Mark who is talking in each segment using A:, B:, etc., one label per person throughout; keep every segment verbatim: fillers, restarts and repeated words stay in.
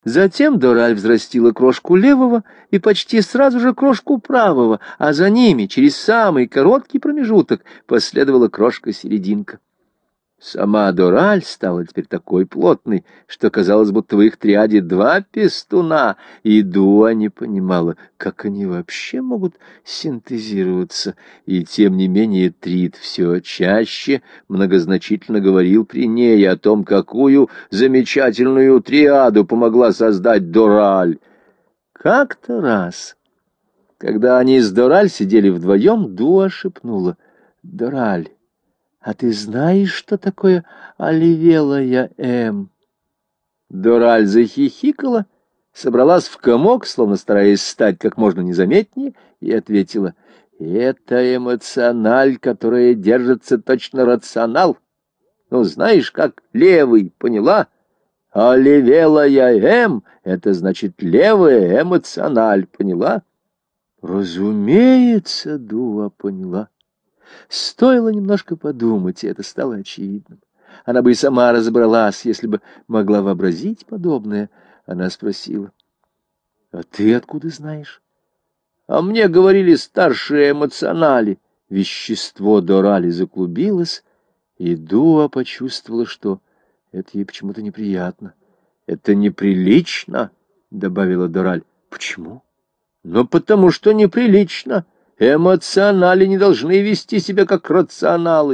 A: Затем Дораль взрастила крошку левого и почти сразу же крошку правого, а за ними, через самый короткий промежуток, последовала крошка-серединка. Сама Дораль стала теперь такой плотной, что казалось, будто в их триаде два пестуна, и Дуа не понимала, как они вообще могут синтезироваться, и тем не менее Трид все чаще многозначительно говорил при ней о том, какую замечательную триаду помогла создать Дораль. Как-то раз, когда они с Дораль сидели вдвоем, Дуа шепнула: «Дораль, а ты знаешь, что такое оливелая М?» Дораль захихикала, собралась в комок, словно стараясь стать как можно незаметнее, и ответила: «Это эмоциональ, которая держится точно рационал. Ну, знаешь, как левый, поняла? Оливелая М — это значит левая эмоциональ, поняла?» Разумеется, Дуа поняла. Стоило немножко подумать, и это стало очевидным. Она бы и сама разобралась, если бы могла вообразить подобное. Она спросила: «А ты откуда знаешь?» «А мне говорили старшие эмоционали». Вещество Дорали заклубилось, и Дуа почувствовала, что это ей почему-то неприятно. «Это неприлично», — добавила Дораль. «Почему?» «Ну, потому что неприлично. Эмоционали не должны вести себя как рационалы».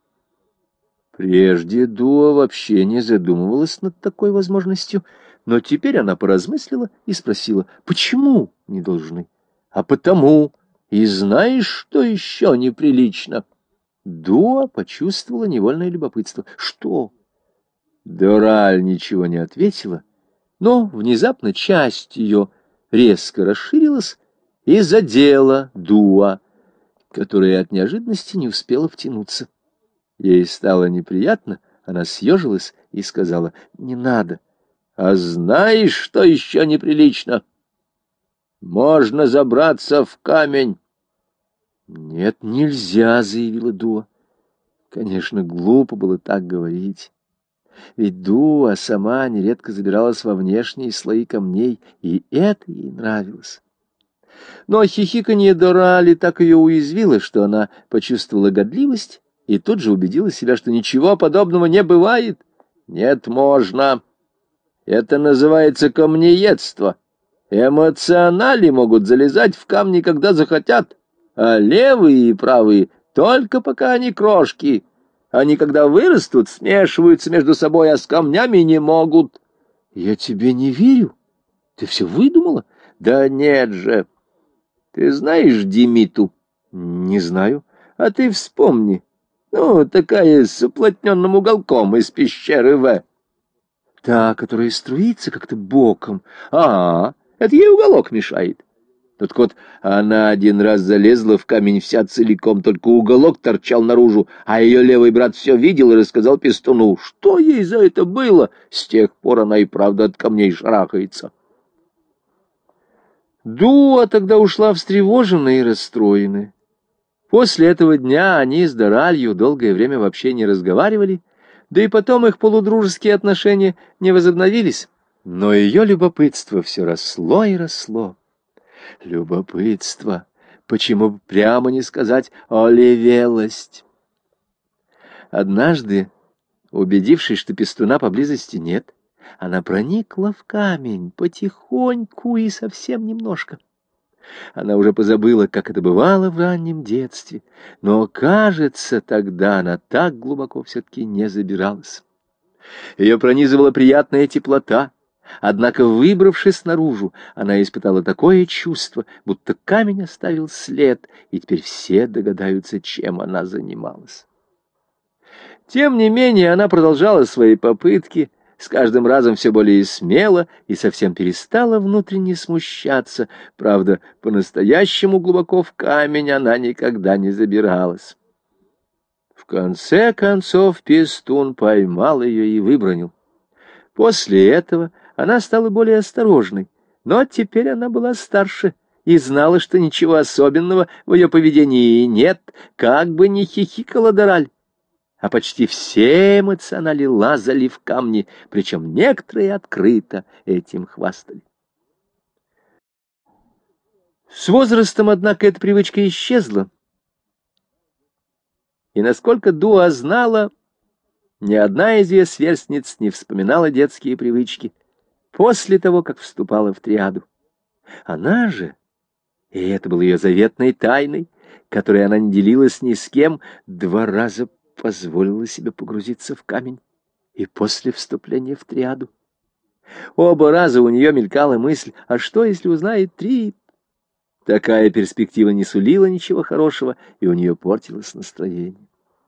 A: Прежде Дуа вообще не задумывалась над такой возможностью, но теперь она поразмыслила и спросила: «Почему не должны?» «А потому. И знаешь, что еще неприлично?» Дуа почувствовала невольное любопытство. «Что?» Дораль ничего не ответила, но внезапно часть ее резко расширилась и задела Дуа, которая от неожиданности не успела втянуться. Ей стало неприятно, она съежилась и сказала: «Не надо». «А знаешь, что еще неприлично? Можно забраться в камень». «Нет, нельзя», — заявила Дуа. Конечно, глупо было так говорить. Ведь Дуа сама нередко забиралась во внешние слои камней, и это ей нравилось. Но хихиканье Дорали так ее уязвило, что она почувствовала годливость и тут же убедила себя, что ничего подобного не бывает. «Нет, можно. Это называется камнеедство. Эмоционали могут залезать в камни, когда захотят, а левые и правые только пока они крошки. Они, когда вырастут, смешиваются между собой, а с камнями не могут». «Я тебе не верю. Ты все выдумала?» «Да нет же. Ты знаешь Димиту?» «Не знаю». «А ты вспомни. Ну, такая с уплотненным уголком из пещеры В». «Та, которая струится как-то боком». «А, это ей уголок мешает». Так вот, она один раз залезла в камень вся целиком, только уголок торчал наружу, а ее левый брат все видел и рассказал пестуну. Что ей за это было? С тех пор она и правда от камней шарахается. Дуа тогда ушла встревоженная и расстроенная. После этого дня они с Доралью долгое время вообще не разговаривали, да и потом их полудружеские отношения не возобновились. Но ее любопытство все росло и росло. Любопытство, почему бы прямо не сказать оливелость? Однажды, убедившись, что пестуна поблизости нет, она проникла в камень потихоньку и совсем немножко. Она уже позабыла, как это бывало в раннем детстве, но, кажется, тогда она так глубоко все-таки не забиралась. Ее пронизывала приятная теплота, однако, выбравшись наружу, она испытала такое чувство, будто камень оставил след, и теперь все догадаются, чем она занималась. Тем не менее, она продолжала свои попытки, с каждым разом все более смело, и совсем перестала внутренне смущаться. Правда, по-настоящему глубоко в камень она никогда не забиралась. В конце концов пестун поймал ее и выбронил. После этого она стала более осторожной, но теперь она была старше и знала, что ничего особенного в ее поведении нет, как бы ни хихикала Дораль. а почти все эмоционали лазали в камни, причем некоторые открыто этим хвастали. С возрастом, однако, эта привычка исчезла, и, насколько Дуа знала, ни одна из ее сверстниц не вспоминала детские привычки после того, как вступала в триаду. Она же, и это было ее заветной тайной, которой она не делилась ни с кем, два раза позволила себе погрузиться в камень и после вступления в триаду. Оба раза у нее мелькала мысль: а что, если узнает Трид? Такая перспектива не сулила ничего хорошего, и у нее портилось настроение.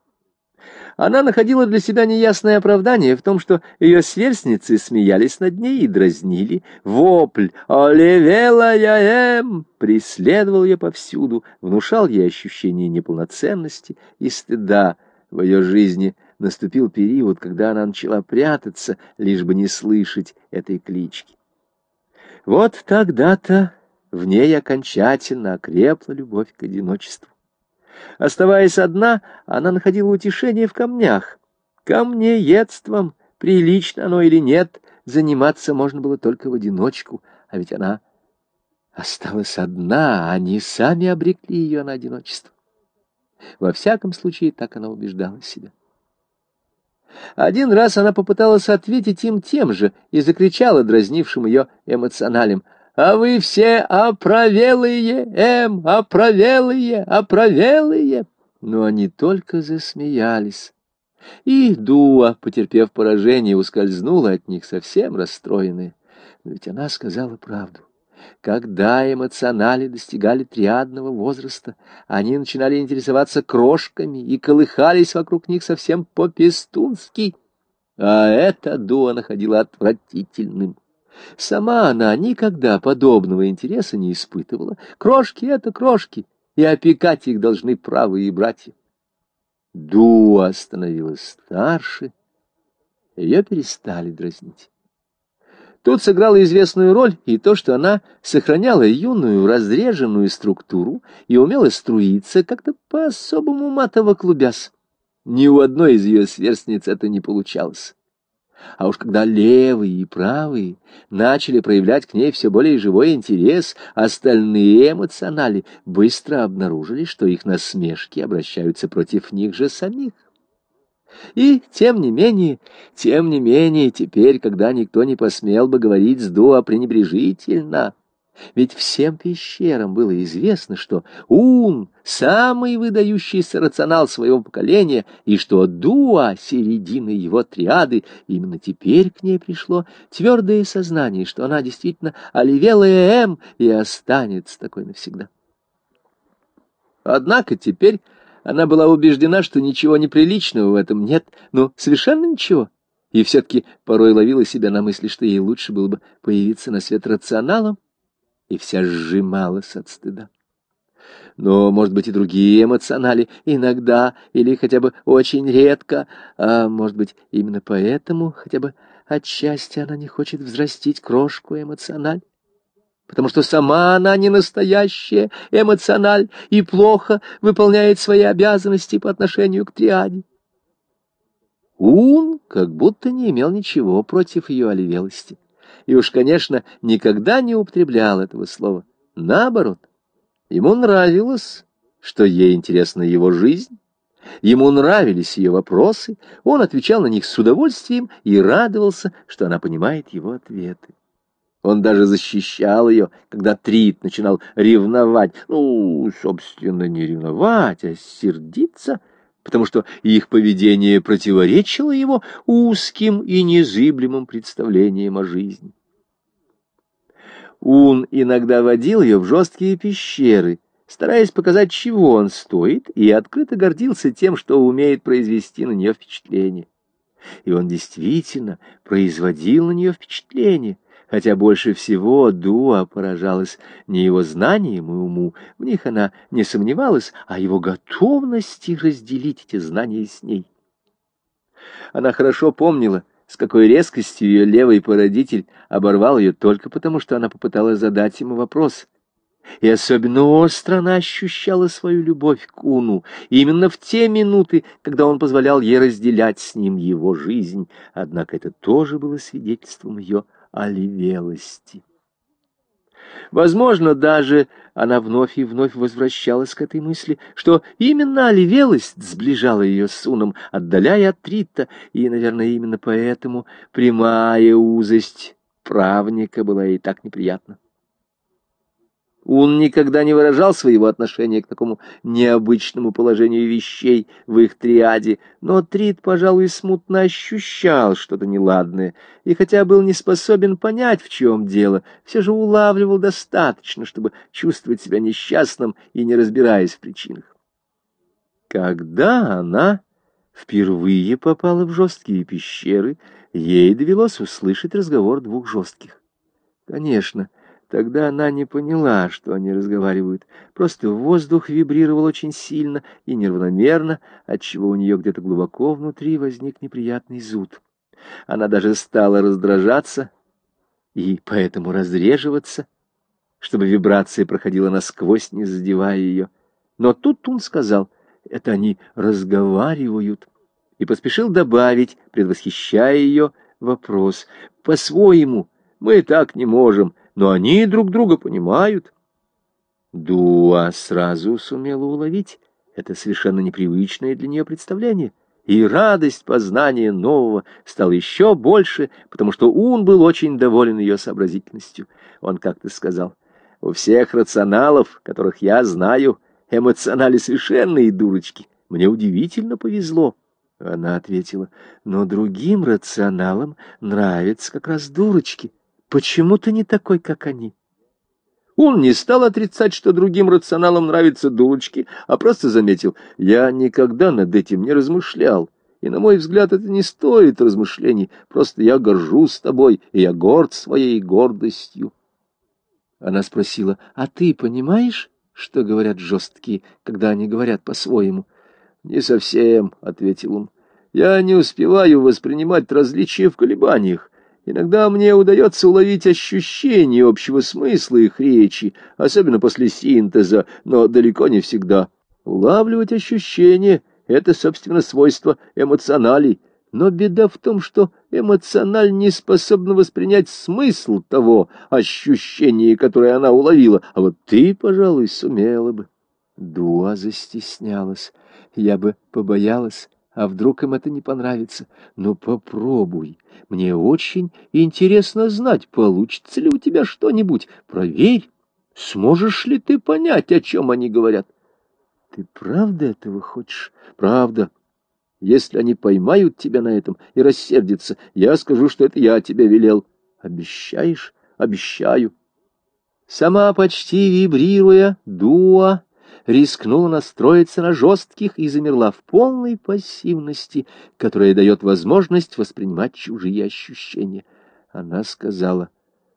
A: Она находила для себя неясное оправдание в том, что ее сверстницы смеялись над ней и дразнили. Вопль «Оливела я эм» преследовал ее повсюду, внушал ей ощущение неполноценности и стыда. В ее жизни наступил период, когда она начала прятаться, лишь бы не слышать этой клички. Вот тогда-то в ней окончательно окрепла любовь к одиночеству. Оставаясь одна, она находила утешение в камнях. Камнеедством, прилично оно или нет, заниматься можно было только в одиночку, а ведь она осталась одна, они сами обрекли ее на одиночество. Во всяком случае, так она убеждала себя. Один раз она попыталась ответить им тем же и закричала дразнившим ее эмоционалем: «А вы все опровелые, эм, опровелые, опровелые!» Но они только засмеялись. И Дуа, потерпев поражение, ускользнула от них совсем расстроенная. Но ведь она сказала правду. Когда эмоционали достигали триадного возраста, они начинали интересоваться крошками и колыхались вокруг них совсем по-пестунски. А это Дуа находила отвратительным. Сама она никогда подобного интереса не испытывала. Крошки — это крошки, и опекать их должны правые братья. Дуа становилась старше, ее перестали дразнить. Тут сыграло известную роль и то, что она сохраняла юную разреженную структуру и умела струиться, как-то по-особому матово клубясь. Ни у одной из ее сверстниц это не получалось. А уж когда левые и правые начали проявлять к ней все более живой интерес, остальные эмоционали быстро обнаружили, что их насмешки обращаются против них же самих. И тем не менее, тем не менее, теперь, когда никто не посмел бы говорить с Дуа пренебрежительно, ведь всем пещерам было известно, что Ун — самый выдающийся рационал своего поколения, и что Дуа — середина его триады, именно теперь к ней пришло твердое сознание, что она действительно Оливелая Эм и останется такой навсегда. Однако теперь она была убеждена, что ничего неприличного в этом нет, но совершенно ничего, и все-таки порой ловила себя на мысли, что ей лучше было бы появиться на свет рационалом, и вся сжималась от стыда. Но, может быть, и другие эмоционали иногда, или хотя бы очень редко, а может быть, именно поэтому хотя бы отчасти она не хочет взрастить крошку эмоциональ, потому что сама она не настоящая эмоциональ и плохо выполняет свои обязанности по отношению к триаде. Ун как будто не имел ничего против ее оливелости. И уж, конечно, никогда не употреблял этого слова. Наоборот, ему нравилось, что ей интересна его жизнь, ему нравились ее вопросы, он отвечал на них с удовольствием и радовался, что она понимает его ответы. Он даже защищал ее, когда Трид начинал ревновать. Ну, собственно, не ревновать, а сердиться, потому что их поведение противоречило его узким и незыблемым представлениям о жизни. Ун иногда водил ее в жесткие пещеры, стараясь показать, чего он стоит, и открыто гордился тем, что умеет произвести на нее впечатление. И он действительно производил на нее впечатление, хотя больше всего Дуа поражалась не его знанием и уму, в них она не сомневалась, а его готовности разделить эти знания с ней. Она хорошо помнила, с какой резкостью ее левый породитель оборвал ее только потому, что она попыталась задать ему вопрос. И особенно остро она ощущала свою любовь к Уну именно в те минуты, когда он позволял ей разделять с ним его жизнь. Однако это тоже было свидетельством ее оливелости. Возможно, даже она вновь и вновь возвращалась к этой мысли, что именно оливелость сближала ее с Уном, отдаляя от Трита, и, наверное, именно поэтому прямая узость правника была ей так неприятна. Он никогда не выражал своего отношения к такому необычному положению вещей в их триаде, но Трит, пожалуй, смутно ощущал что-то неладное, и хотя был не способен понять, в чем дело, все же улавливал достаточно, чтобы чувствовать себя несчастным и не разбираясь в причинах. Когда она впервые попала в жесткие пещеры, ей довелось услышать разговор двух жестких. Конечно, тогда она не поняла, что они разговаривают. Просто воздух вибрировал очень сильно и неравномерно, отчего у нее где-то глубоко внутри возник неприятный зуд. Она даже стала раздражаться и поэтому разреживаться, чтобы вибрация проходила насквозь, не задевая ее. Но тут он сказал: «Это они разговаривают», и поспешил добавить, предвосхищая ее вопрос: «По-своему мы так не можем, но они друг друга понимают». Дуа сразу сумела уловить это совершенно непривычное для нее представление, и радость познания нового стала еще больше, потому что Ун был очень доволен ее сообразительностью. Он как-то сказал: «У всех рационалов, которых я знаю, эмоционали совершенные дурочки. Мне удивительно повезло». Она ответила: «Но другим рационалам нравятся как раз дурочки. Почему ты не такой, как они?» Он не стал отрицать, что другим рационалам нравятся дурочки, а просто заметил: «Я никогда над этим не размышлял, и, на мой взгляд, это не стоит размышлений, просто я горжусь тобой, и я горд своей гордостью». Она спросила: «А ты понимаешь, что говорят жесткие, когда они говорят по-своему?» «Не совсем», — ответил он. «Я не успеваю воспринимать различия в колебаниях. Иногда мне удается уловить ощущение общего смысла их речи, особенно после синтеза, но далеко не всегда. Улавливать ощущения — это, собственно, свойство эмоционалей. Но беда в том, что эмоциональ не способна воспринять смысл того ощущения, которое она уловила, а вот ты, пожалуй, сумела бы». Дуа застеснялась. «Я бы побоялась, а вдруг им это не понравится? Ну, попробуй. Мне очень интересно знать, получится ли у тебя что-нибудь. Проверь, сможешь ли ты понять, о чем они говорят». «Ты правда этого хочешь?» «Правда. Если они поймают тебя на этом и рассердятся, я скажу, что это я тебе велел». «Обещаешь?» «Обещаю». Сама почти вибрируя, Дуа рискнула настроиться на жестких и замерла в полной пассивности, которая дает возможность воспринимать чужие ощущения. Она сказала: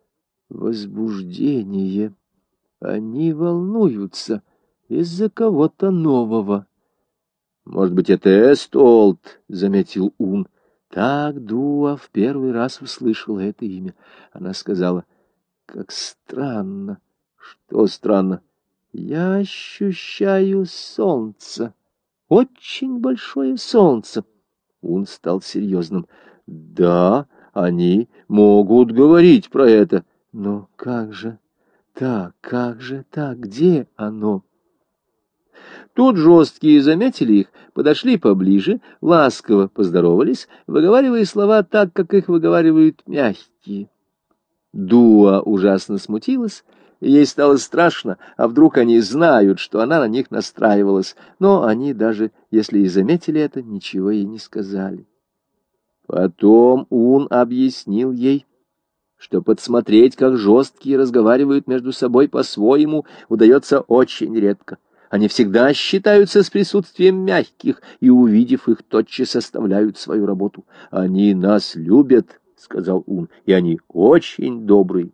A: «Возбуждение. Они волнуются из-за кого-то нового». «Может быть, это Эстолт», — заметил Ун. Так Дуа в первый раз услышала это имя. Она сказала: «Как странно». «Что странно?» «Я ощущаю солнце, очень большое солнце». Он стал серьезным. «Да, они могут говорить про это. Но как же так, как же так, где оно?» Тут жесткие заметили их, подошли поближе, ласково поздоровались, выговаривая слова так, как их выговаривают мягкие. Дуа ужасно смутилась, и ей стало страшно, а вдруг они знают, что она на них настраивалась, но они, даже если и заметили это, ничего ей не сказали. Потом Ун объяснил ей, что подсмотреть, как жесткие разговаривают между собой по-своему, удается очень редко. Они всегда считаются с присутствием мягких, и, увидев их, тотчас оставляют свою работу. «Они нас любят», — сказал Ун, — «и они очень добрые».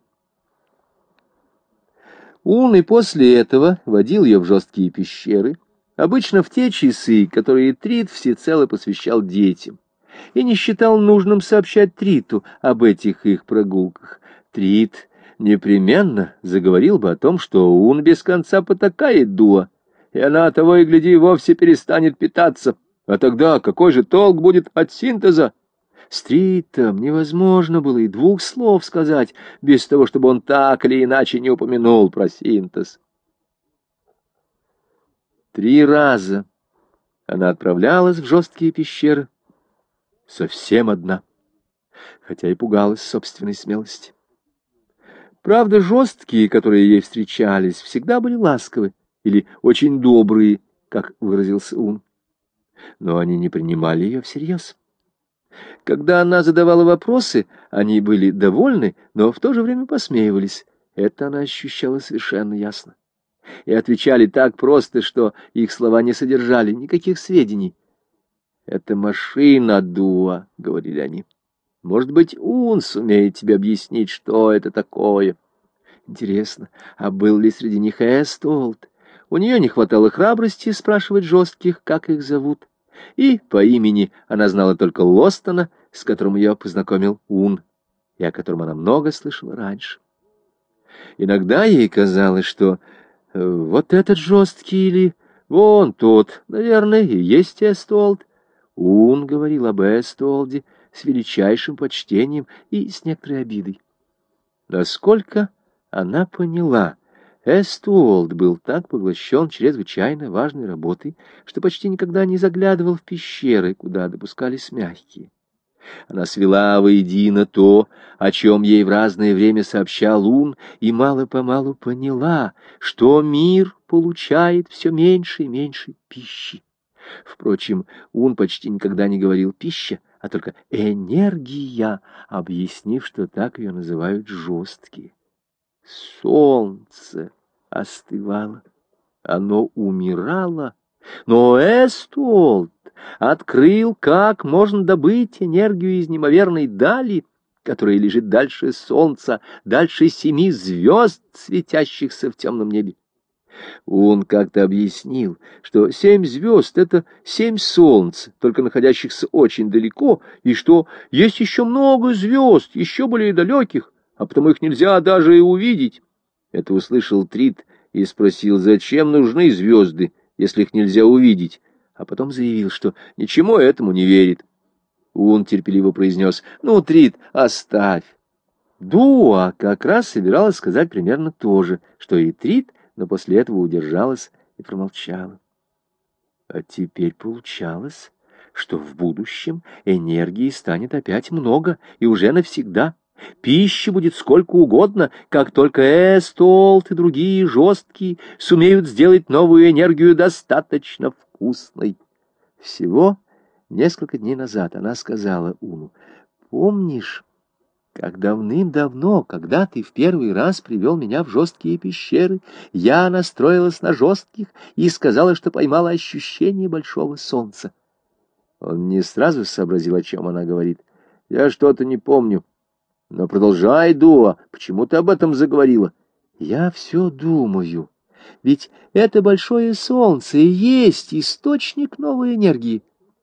A: Ун и после этого водил ее в жесткие пещеры, обычно в те часы, которые Трит всецело посвящал детям, и не считал нужным сообщать Триту об этих их прогулках. Трит непременно заговорил бы о том, что он без конца потакает Дуа, и она, того и гляди, вовсе перестанет питаться. А тогда какой же толк будет от синтеза? С Тритом невозможно было и двух слов сказать, без того, чтобы он так или иначе не упомянул про синтез. Три раза она отправлялась в жесткие пещеры, совсем одна, хотя и пугалась собственной смелости. Правда, жесткие, которые ей встречались, всегда были ласковы или очень добрые, как выразился Ун, но они не принимали ее всерьез. Когда она задавала вопросы, они были довольны, но в то же время посмеивались. Это она ощущала совершенно ясно. И отвечали так просто, что их слова не содержали никаких сведений. «Это машина, Дуа», — говорили они. «Может быть, Ун сумеет тебе объяснить, что это такое». Интересно, а был ли среди них Эстолд? У нее не хватало храбрости спрашивать жестких, как их зовут. И по имени она знала только Лостона, с которым ее познакомил Ун, и о котором она много слышала раньше. Иногда ей казалось, что э, вот этот жесткий или вон тот, наверное, и есть Эстолд. Ун говорил об Эстолде с величайшим почтением и с некоторой обидой. Насколько она поняла, Эстуолт был так поглощен чрезвычайно важной работой, что почти никогда не заглядывал в пещеры, куда допускались мягкие. Она свела воедино то, о чем ей в разное время сообщал Ун, и мало-помалу поняла, что мир получает все меньше и меньше пищи. Впрочем, Ун почти никогда не говорил «пища», а только «энергия», объяснив, что так ее называют жесткие. Солнце остывало, оно умирало, но Эстуолт открыл, как можно добыть энергию из неимоверной дали, которая лежит дальше солнца, дальше семи звезд, светящихся в темном небе. Он как-то объяснил, что семь звезд — это семь солнц, только находящихся очень далеко, и что есть еще много звезд, еще более далеких, а потому их нельзя даже и увидеть. Это услышал Трит и спросил, зачем нужны звезды, если их нельзя увидеть, а потом заявил, что ничему этому не верит. Он терпеливо произнес: «Ну, Трит, оставь». Дуа как раз собиралась сказать примерно то же, что и Трит, но после этого удержалась и промолчала. А теперь получалось, что в будущем энергии станет опять много, и уже навсегда. Пищи будет сколько угодно, как только Эстолт и другие жесткие сумеют сделать новую энергию достаточно вкусной. Всего несколько дней назад она сказала Уну: «Помнишь, как давным-давно, когда ты в первый раз привел меня в жесткие пещеры, я настроилась на жестких и сказала, что поймала ощущение большого солнца?» Он не сразу сообразил, о чем она говорит. «Я что-то не помню. Но продолжай, Дуа, почему ты об этом заговорила?» «Я все думаю. Ведь это большое солнце и есть источник новой энергии».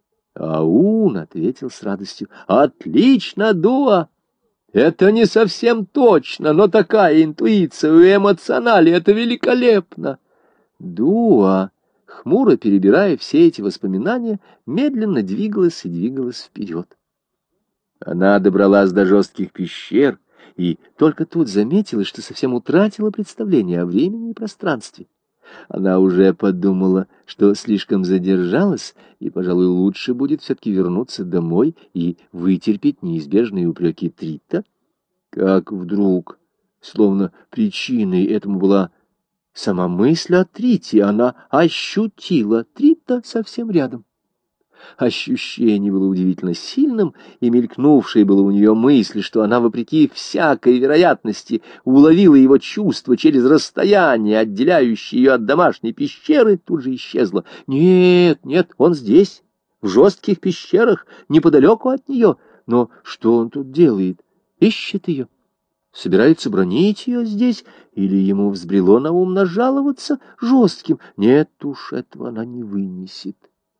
A: Аун ответил с радостью: «Отлично, Дуа! Это не совсем точно, но такая интуиция у эмоционали — это великолепно!» Дуа, хмуро перебирая все эти воспоминания, медленно двигалась и двигалась вперед. Она добралась до жестких пещер и только тут заметила, что совсем утратила представление о времени и пространстве. Она уже подумала, что слишком задержалась, и, пожалуй, лучше будет все-таки вернуться домой и вытерпеть неизбежные упреки Трита. Как вдруг, словно причиной этому была сама мысль о Трите, она ощутила Трита совсем рядом. Ощущение было удивительно сильным, и мелькнувшая была у нее мысль, что она, вопреки всякой вероятности, уловила его чувство через расстояние, отделяющее ее от домашней пещеры, тут же исчезла. Нет, нет, он здесь, в жестких пещерах, неподалеку от нее. Но что он тут делает? Ищет ее? Собирается бронить ее здесь? Или ему взбрело на ум нажаловаться жестким? Нет уж, этого она не вынесет.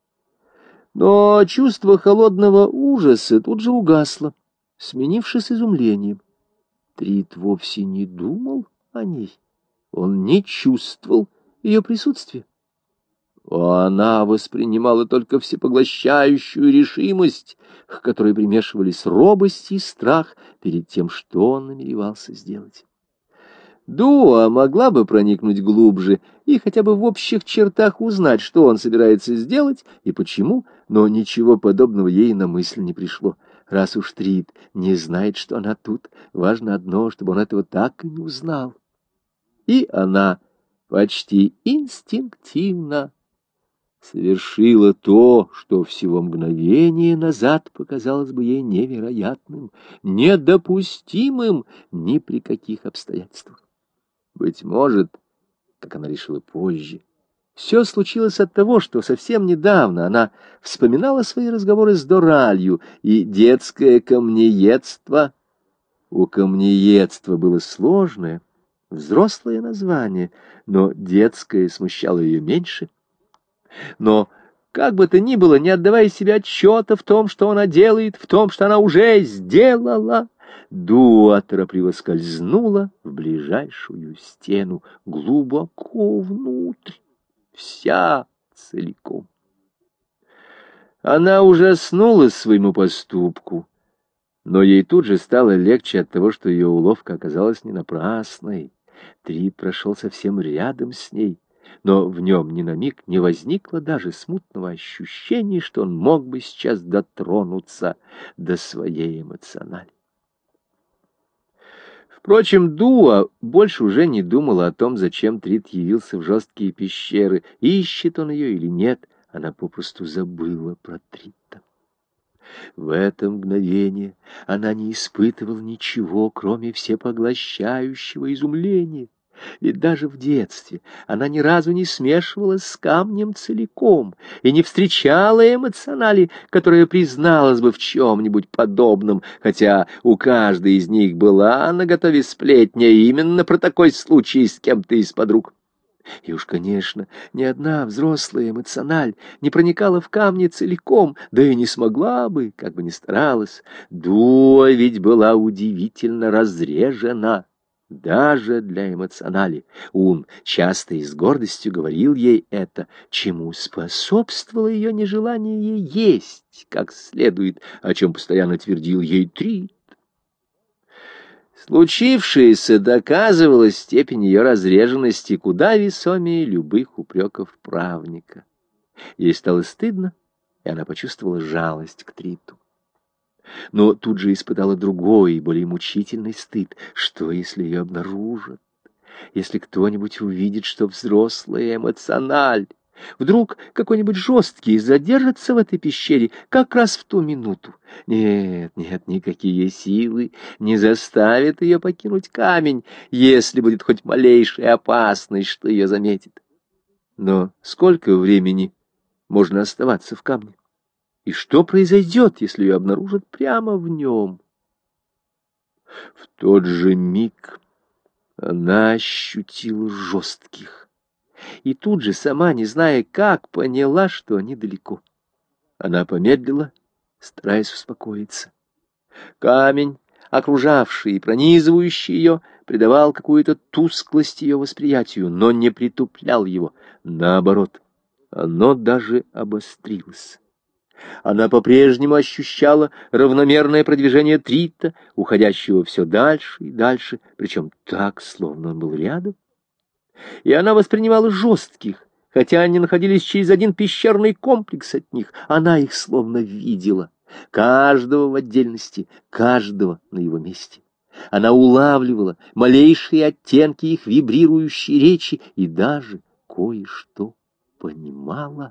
A: Но чувство холодного ужаса тут же угасло, сменившись изумлением. Трит вовсе не думал о ней. Он не чувствовал ее присутствия. Она воспринимала только всепоглощающую решимость, к которой примешивались робость и страх перед тем, что он намеревался сделать. Дуа могла бы проникнуть глубже и хотя бы в общих чертах узнать, что он собирается сделать и почему, но ничего подобного ей на мысль не пришло. Раз уж Трит не знает, что она тут, важно одно, чтобы он этого так и не узнал. И она почти инстинктивно совершила то, что всего мгновение назад показалось бы ей невероятным, недопустимым ни при каких обстоятельствах. Быть может, как она решила позже, все случилось от того, что совсем недавно она вспоминала свои разговоры с Доралью, и детское камнеедство. У камнеедства было сложное, взрослое название, но детское смущало ее меньше. Но, как бы то ни было, не отдавая себе отчета в том, что она делает, в том, что она уже сделала, Дуа торопливо скользнула в ближайшую стену, глубоко внутрь, вся целиком. Она ужаснулась своему поступку, но ей тут же стало легче от того, что ее уловка оказалась не напрасной. Трит прошел совсем рядом с ней, но в нем ни на миг не возникло даже смутного ощущения, что он мог бы сейчас дотронуться до своей эмоционали. Впрочем, Дуа больше уже не думала о том, зачем Трит явился в жесткие пещеры, ищет он ее или нет, она попросту забыла про Трита. В это мгновение она не испытывала ничего, кроме всепоглощающего изумления. Ведь даже в детстве она ни разу не смешивалась с камнем целиком и не встречала эмоционали, которая призналась бы в чем-нибудь подобном, хотя у каждой из них была наготове сплетня именно про такой случай с кем-то из подруг. И уж, конечно, ни одна взрослая эмоциональ не проникала в камни целиком, да и не смогла бы, как бы ни старалась. Дуа ведь была удивительно разрежена. Даже для эмоционали. Ун часто и с гордостью говорил ей это, чему способствовало ее нежелание есть как следует, о чем постоянно твердил ей Трит. Случившееся доказывало степень ее разреженности куда весомее любых упреков правника. Ей стало стыдно, и она почувствовала жалость к Триту. Но тут же испытала другой и более мучительный стыд. Что, если ее обнаружат? Если кто-нибудь увидит, что взрослая эмоциональ, вдруг какой-нибудь жесткий задержится в этой пещере как раз в ту минуту? Нет, нет, никакие силы не заставят ее покинуть камень, если будет хоть малейшая опасность, что ее заметит. Но сколько времени можно оставаться в камне? И что произойдет, если ее обнаружат прямо в нем? В тот же миг она ощутила жестких. И тут же, сама не зная как, поняла, что они далеко. Она помедлила, стараясь успокоиться. Камень, окружавший и пронизывающий ее, придавал какую-то тусклость ее восприятию, но не притуплял его. Наоборот, оно даже обострилось. Она по-прежнему ощущала равномерное продвижение Трита, уходящего все дальше и дальше, причем так, словно он был рядом. И она воспринимала жестких, хотя они находились через один пещерный комплекс от них, она их словно видела, каждого в отдельности, каждого на его месте. Она улавливала малейшие оттенки их вибрирующей речи и даже кое-что понимала.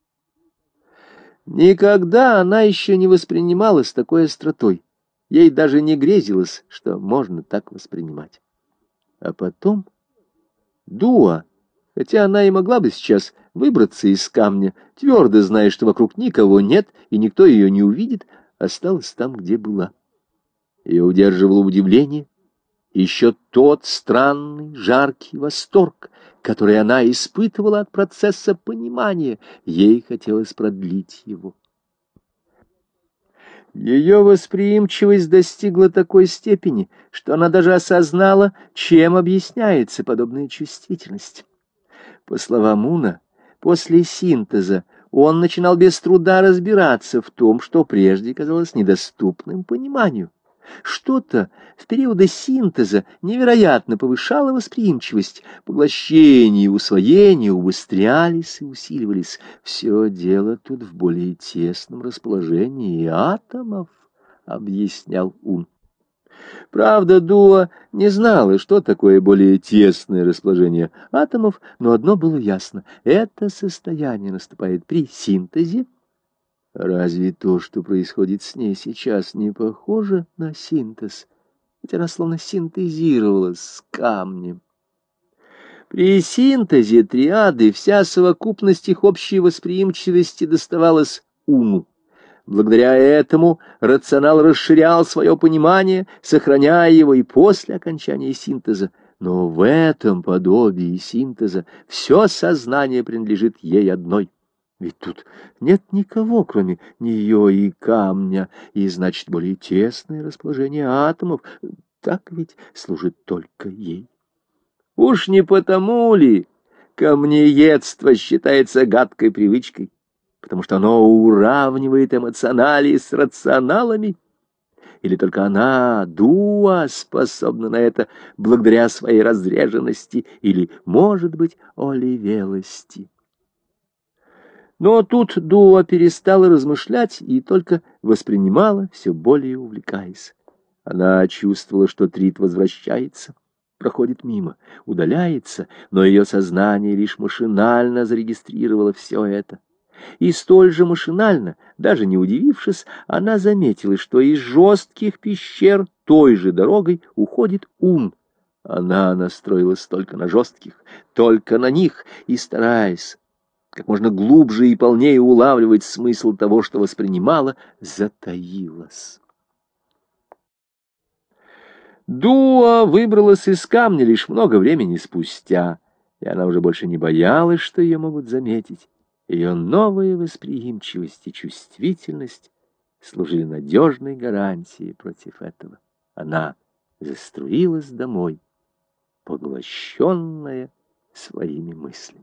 A: Никогда она еще не воспринимала с такой остротой. Ей даже не грезилось, что можно так воспринимать. А потом Дуа, хотя она и могла бы сейчас выбраться из камня, твердо зная, что вокруг никого нет и никто ее не увидит, осталась там, где была. Ее удерживало удивление, еще тот странный, жаркий восторг, который она испытывала от процесса понимания. Ей хотелось продлить его. Ее восприимчивость достигла такой степени, что она даже осознала, чем объясняется подобная чувствительность. По словам Уна, после синтеза он начинал без труда разбираться в том, что прежде казалось недоступным пониманию. Что-то в периоды синтеза невероятно повышало восприимчивость, поглощение и усвоение убыстрялись и усиливались. Все дело тут в более тесном расположении атомов, объяснял Ун. Правда, Дуа не знала, что такое более тесное расположение атомов, но одно было ясно — это состояние наступает при синтезе. Разве то, что происходит с ней сейчас, не похоже на синтез? Ведь она словно синтезировалась с камнем. При синтезе триады вся совокупность их общей восприимчивости доставалась Уну. Благодаря этому рационал расширял свое понимание, сохраняя его и после окончания синтеза. Но в этом подобии синтеза все сознание принадлежит ей одной. Ведь тут нет никого, кроме нее и камня, и, значит, более тесное расположение атомов, так ведь служит только ей. Уж не потому ли камнеедство считается гадкой привычкой, потому что оно уравнивает эмоционали с рационалами? Или только она, Дуа, способна на это благодаря своей разреженности, или, может быть, оливелости? Но тут Дуа перестала размышлять и только воспринимала, все более увлекаясь. Она чувствовала, что Трит возвращается, проходит мимо, удаляется, но ее сознание лишь машинально зарегистрировало все это. И столь же машинально, даже не удивившись, она заметила, что из жестких пещер той же дорогой уходит Ун. Она настроилась только на жестких, только на них, и, стараясь как можно глубже и полнее улавливать смысл того, что воспринимала, затаилась. Дуа выбралась из камня лишь много времени спустя, и она уже больше не боялась, что ее могут заметить. Ее новая восприимчивость и чувствительность служили надежной гарантией против этого. Она заструилась домой, поглощенная своими мыслями.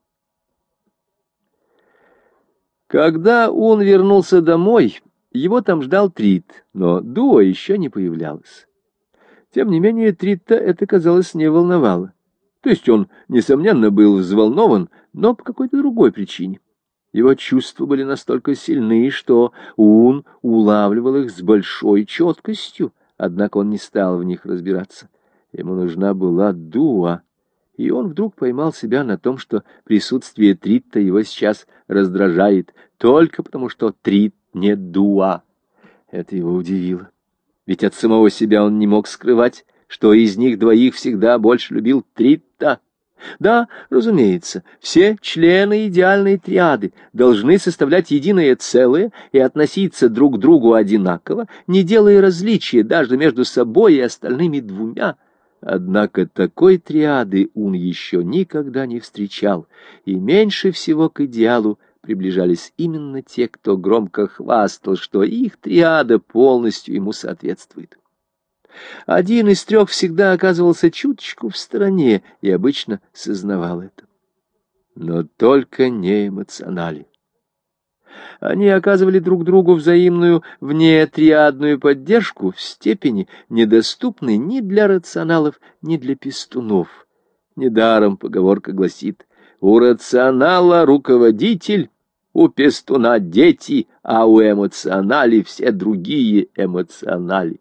A: Когда он вернулся домой, его там ждал Трит, но Дуа еще не появлялась. Тем не менее, Трита это, казалось, не волновало. То есть он, несомненно, был взволнован, но по какой-то другой причине. Его чувства были настолько сильны, что Ун улавливал их с большой четкостью, однако он не стал в них разбираться. Ему нужна была Дуа, и он вдруг поймал себя на том, что присутствие Трита его сейчас раздражает, только потому что Трит не Дуа. Это его удивило. Ведь от самого себя он не мог скрывать, что из них двоих всегда больше любил Трита. Да, разумеется, все члены идеальной триады должны составлять единое целое и относиться друг к другу одинаково, не делая различия даже между собой и остальными двумя. Однако такой триады он еще никогда не встречал, и меньше всего к идеалу приближались именно те, кто громко хвастал, что их триада полностью ему соответствует. Один из трех всегда оказывался чуточку в стороне и обычно сознавал это. Но только не эмоционали. Они оказывали друг другу взаимную внетриадную поддержку в степени, недоступной ни для рационалов, ни для пестунов. Недаром поговорка гласит: «У рационала руководитель, у пестуна дети, а у эмоционали все другие эмоционали».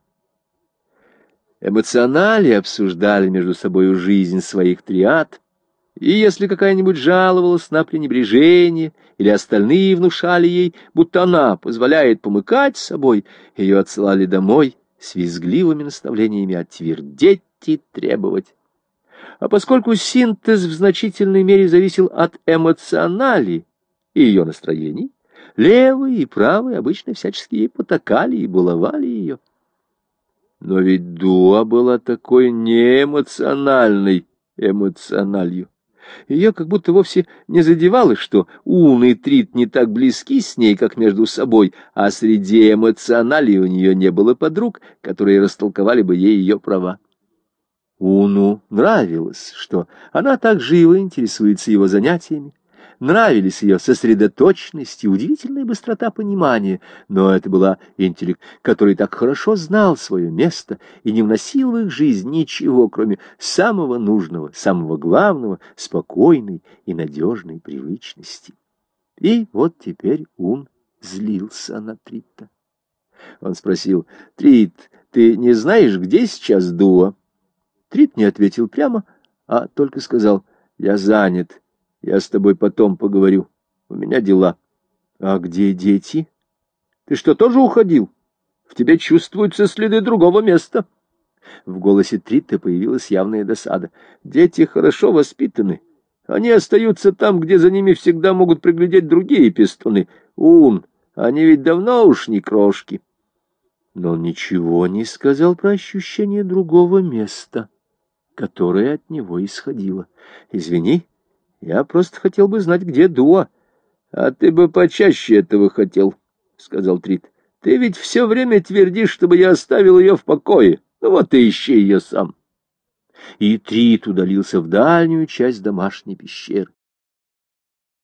A: Эмоционали обсуждали между собой жизнь своих триад, и если какая-нибудь жаловалась на пренебрежение, или остальные внушали ей, будто она позволяет помыкать собой, ее отсылали домой с визгливыми наставлениями отвердеть и требовать. А поскольку синтез в значительной мере зависел от эмоционали и ее настроений, левые и правые обычно всячески ей потакали и баловали ее. Но ведь Дуа была такой неэмоциональной эмоциональю. Ее как будто вовсе не задевало, что Ун и Трит не так близки с ней, как между собой, а среди эмоционалей у нее не было подруг, которые растолковали бы ей ее права. Уну нравилось, что она так живо интересуется его занятиями, нравились ее сосредоточенность и удивительная быстрота понимания, но это была интеллект, который так хорошо знал свое место и не вносил в их жизнь ничего, кроме самого нужного, самого главного, спокойной и надежной привычности. И вот теперь Ун злился на Трита. Он спросил: «Трит, ты не знаешь, где сейчас Дуа?» Трит не ответил прямо, а только сказал: «Я занят. Я с тобой потом поговорю. У меня дела». «А где дети? Ты что, тоже уходил? В тебе чувствуются следы другого места». В голосе Трита появилась явная досада. «Дети хорошо воспитаны. Они остаются там, где за ними всегда могут приглядеть другие пестуны. Ун, они ведь давно уж не крошки». Но он ничего не сказал про ощущение другого места, которое от него исходило. «Извини, я просто хотел бы знать, где Дуа». «А ты бы почаще этого хотел», — сказал Трит. «Ты ведь все время твердишь, чтобы я оставил ее в покое. Ну вот и ищи ее сам». И Трит удалился в дальнюю часть домашней пещеры.